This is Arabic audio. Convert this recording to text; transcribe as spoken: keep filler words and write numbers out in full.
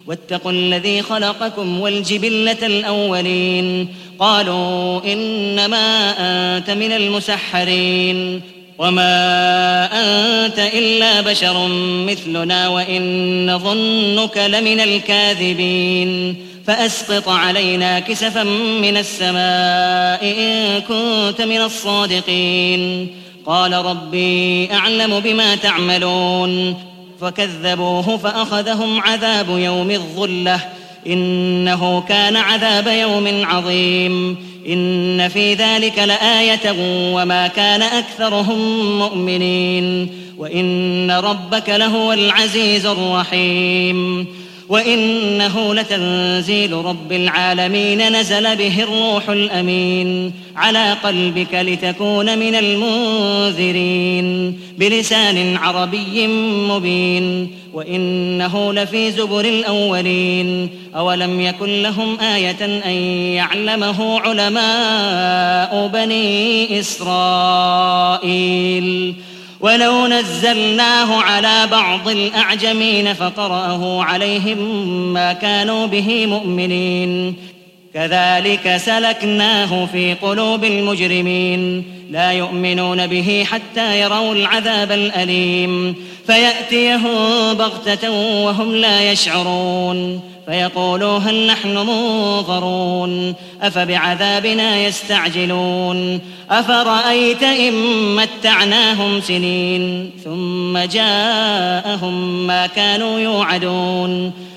واتقوا الذي خلقكم والجبلة الأولين قالوا إنما أنت من المسحرين وما أنت إلا بشر مثلنا وإن نظنك لمن الكاذبين فأسقط علينا كسفا من السماء إن كنت من الصادقين قال ربي أعلم بما تعملون فكذبوه فأخذهم عذاب يوم الظلة إنه كان عذاب يوم عظيم إن في ذلك لآية وما كان أكثرهم مؤمنين وإن ربك لهو العزيز الرحيم وإنه لتنزيل رب العالمين نزل به الروح الأمين على قلبك لتكون من المنذرين بلسان عربي مبين وإنه لفي زبر الأولين أولم يكن لهم آية أن يعلمه علماء بني إسرائيل ولو نزلناه على بعض الأعجمين فقرأه عليهم ما كانوا به مؤمنين كذلك سلكناه في قلوب المجرمين لا يؤمنون به حتى يروا العذاب الأليم فيأتيهم بغتة وهم لا يشعرون فيقولوا هل نحن منظرون أفبعذابنا يستعجلون أفرأيت إن متعناهم سنين ثم جاءهم ما كانوا يوعدون